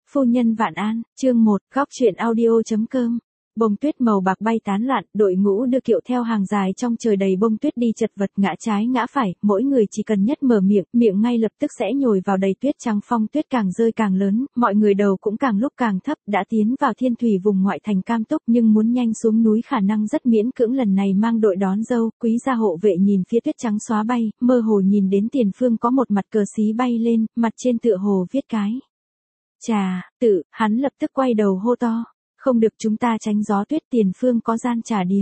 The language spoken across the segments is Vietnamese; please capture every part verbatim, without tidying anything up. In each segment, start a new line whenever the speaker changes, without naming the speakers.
Phu nhân vạn an, chương một, góc chuyện audio.com. Bông tuyết màu bạc bay tán loạn, đội ngũ đưa kiệu theo hàng dài trong trời đầy bông tuyết đi chật vật ngã trái ngã phải, mỗi người chỉ cần nhất mở miệng, miệng ngay lập tức sẽ nhồi vào đầy tuyết trắng, phong tuyết càng rơi càng lớn, mọi người đầu cũng càng lúc càng thấp, đã tiến vào thiên thủy vùng ngoại thành Cam Túc nhưng muốn nhanh xuống núi khả năng rất miễn cưỡng. Lần này mang đội đón dâu, quý gia hộ vệ nhìn phía tuyết trắng xóa bay, mơ hồ nhìn đến tiền phương có một mặt cờ xí bay lên, mặt trên tựa hồ viết cái trà tự, hắn lập tức quay đầu hô to, không được, chúng ta tránh gió tuyết, tiền phương có gian trà điếm.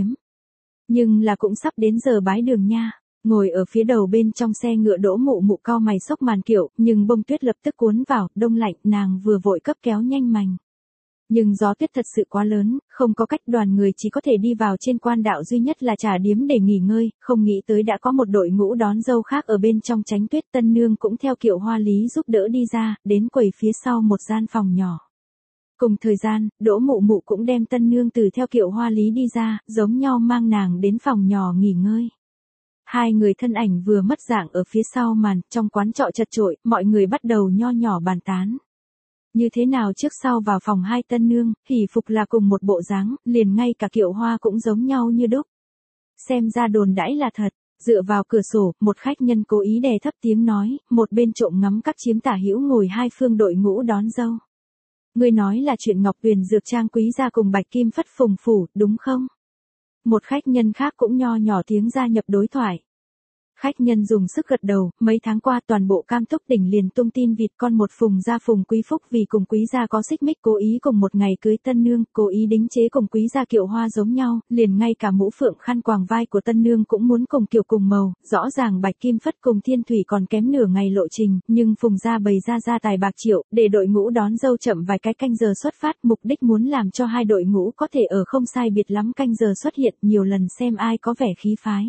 Nhưng là cũng sắp đến giờ bái đường nha. Ngồi ở phía đầu bên trong xe ngựa Đỗ Mụ Mụ cau mày xốc màn kiệu, nhưng bông tuyết lập tức cuốn vào, đông lạnh, nàng vừa vội cấp kéo nhanh mành. Nhưng gió tuyết thật sự quá lớn, không có cách, đoàn người chỉ có thể đi vào trên quan đạo duy nhất là trà điếm để nghỉ ngơi, không nghĩ tới đã có một đội ngũ đón dâu khác ở bên trong tránh tuyết. Tân nương cũng theo kiệu Hoa Lý giúp đỡ đi ra, đến quầy phía sau một gian phòng nhỏ. Cùng thời gian, Đỗ Mụ Mụ cũng đem tân nương từ theo kiệu Hoa Lý đi ra, giống nhau mang nàng đến phòng nhỏ nghỉ ngơi. Hai người thân ảnh vừa mất dạng ở phía sau màn, trong quán trọ chật chội, mọi người bắt đầu nho nhỏ bàn tán. Như thế nào trước sau vào phòng hai tân nương, hỉ phục là cùng một bộ dáng, liền ngay cả kiệu hoa cũng giống nhau như đúc. Xem ra đồn đãi là thật. Dựa vào cửa sổ, một khách nhân cố ý đè thấp tiếng nói, một bên trộm ngắm các chiếm tả hữu ngồi hai phương đội ngũ đón dâu. Ngươi nói là chuyện Ngọc Tuyền Dược Trang quý gia cùng Bạch Kim Phất phùng phủ, đúng không? Một khách nhân khác cũng nho nhỏ tiếng gia nhập đối thoại. Khách nhân dùng sức gật đầu, mấy tháng qua toàn bộ Cam Túc đỉnh liền tung tin vịt con một phùng gia Phùng Quý Phúc vì cùng quý gia có xích mích cố ý cùng một ngày cưới tân nương, cố ý đính chế cùng quý gia kiệu hoa giống nhau, liền ngay cả mũ phượng khăn quàng vai của tân nương cũng muốn cùng kiệu cùng màu, rõ ràng Bạch Kim Phất cùng Thiên Thủy còn kém nửa ngày lộ trình, nhưng Phùng gia bày ra gia tài bạc triệu, để đội ngũ đón dâu chậm vài cái canh giờ xuất phát, mục đích muốn làm cho hai đội ngũ có thể ở không sai biệt lắm canh giờ xuất hiện, nhiều lần xem ai có vẻ khí phái.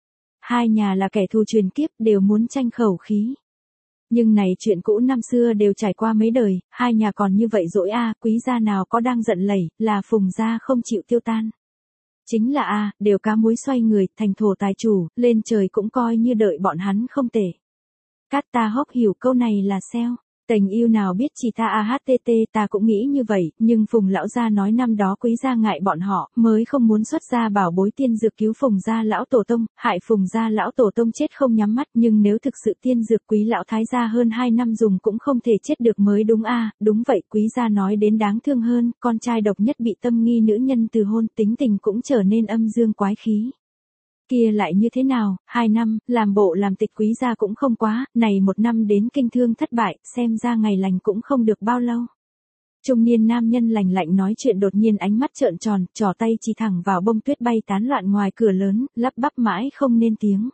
Hai nhà là kẻ thù truyền kiếp, đều muốn tranh khẩu khí. Nhưng này chuyện cũ năm xưa đều trải qua mấy đời, hai nhà còn như vậy dỗi a, quý gia nào có đang giận lẩy, là Phùng gia không chịu tiêu tan. Chính là a, đều cá muối xoay người, thành thổ tài chủ, lên trời cũng coi như đợi bọn hắn không tệ. Cát ta hốc hiểu câu này là xeo. Tình yêu nào biết chỉ ta a hát tê tê, ta cũng nghĩ như vậy, nhưng Phùng lão gia nói năm đó quý gia ngại bọn họ, mới không muốn xuất ra bảo bối tiên dược cứu Phùng gia lão tổ tông, hại Phùng gia lão tổ tông chết không nhắm mắt, nhưng nếu thực sự tiên dược quý lão thái gia hơn hai năm dùng cũng không thể chết được mới đúng a. Đúng vậy, quý gia nói đến đáng thương hơn, con trai độc nhất bị tâm nghi nữ nhân từ hôn, tính tình cũng trở nên âm dương quái khí. Kia lại như thế nào, hai năm, làm bộ làm tịch quý gia cũng không quá, này một năm đến kinh thương thất bại, xem ra ngày lành cũng không được bao lâu. Trung niên nam nhân lành lạnh nói chuyện đột nhiên ánh mắt trợn tròn, trỏ tay chỉ thẳng vào bông tuyết bay tán loạn ngoài cửa lớn, lắp bắp mãi không nên tiếng.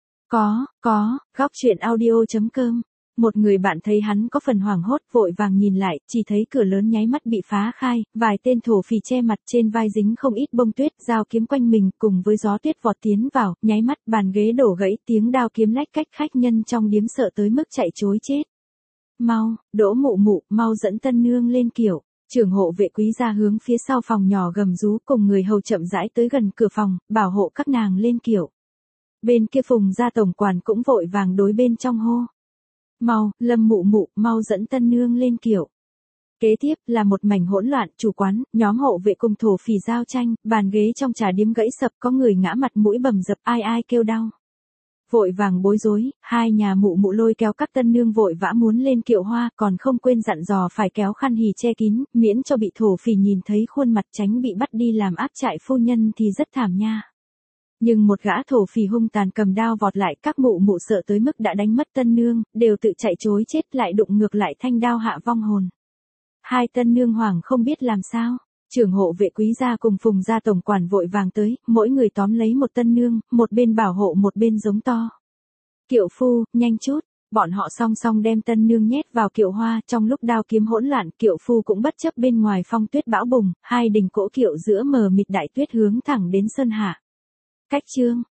Có, có, góc chuyện audio.com. Một người bạn thấy hắn có phần hoảng hốt, vội vàng nhìn lại, chỉ thấy cửa lớn nháy mắt bị phá khai, vài tên thổ phỉ che mặt, trên vai dính không ít bông tuyết, dao kiếm quanh mình, cùng với gió tuyết vọt tiến vào, nháy mắt bàn ghế đổ gãy, tiếng đao kiếm lách cách, khách nhân trong điếm sợ tới mức chạy trối chết. Mau, Đỗ Mụ Mụ, mau dẫn tân nương lên kiệu. Trưởng hộ vệ quý gia hướng phía sau phòng nhỏ gầm rú, cùng người hầu chậm rãi tới gần cửa phòng, bảo hộ các nàng lên kiệu. Bên kia Phùng gia tổng quản cũng vội vàng đối bên trong hô. Mau, Lâm Mụ Mụ, mau dẫn tân nương lên kiệu. Kế tiếp là một mảnh hỗn loạn, chủ quán, nhóm hộ vệ cùng thổ phỉ giao tranh, bàn ghế trong trà điếm gãy sập, có người ngã mặt mũi bầm dập, ai ai kêu đau. Vội vàng bối rối, hai nhà Mụ Mụ lôi kéo các tân nương vội vã muốn lên kiệu hoa, còn không quên dặn dò phải kéo khăn hì che kín, miễn cho bị thổ phỉ nhìn thấy khuôn mặt, tránh bị bắt đi làm áp trại phu nhân thì rất thảm nha. Nhưng một gã thổ phỉ hung tàn cầm đao vọt lại, các Mụ Mụ sợ tới mức đã đánh mất tân nương, đều tự chạy trối chết, lại đụng ngược lại thanh đao hạ vong hồn. Hai tân nương hoảng không biết làm sao, trưởng hộ vệ quý gia cùng Phùng gia tổng quản vội vàng tới, mỗi người tóm lấy một tân nương, một bên bảo hộ một bên giống to. Kiệu phu, nhanh chút, bọn họ song song đem tân nương nhét vào kiệu hoa, trong lúc đao kiếm hỗn loạn, kiệu phu cũng bất chấp bên ngoài phong tuyết bão bùng, hai đình cỗ kiệu giữa mờ mịt đại tuyết hướng thẳng đến sơn hạ. Cách chương,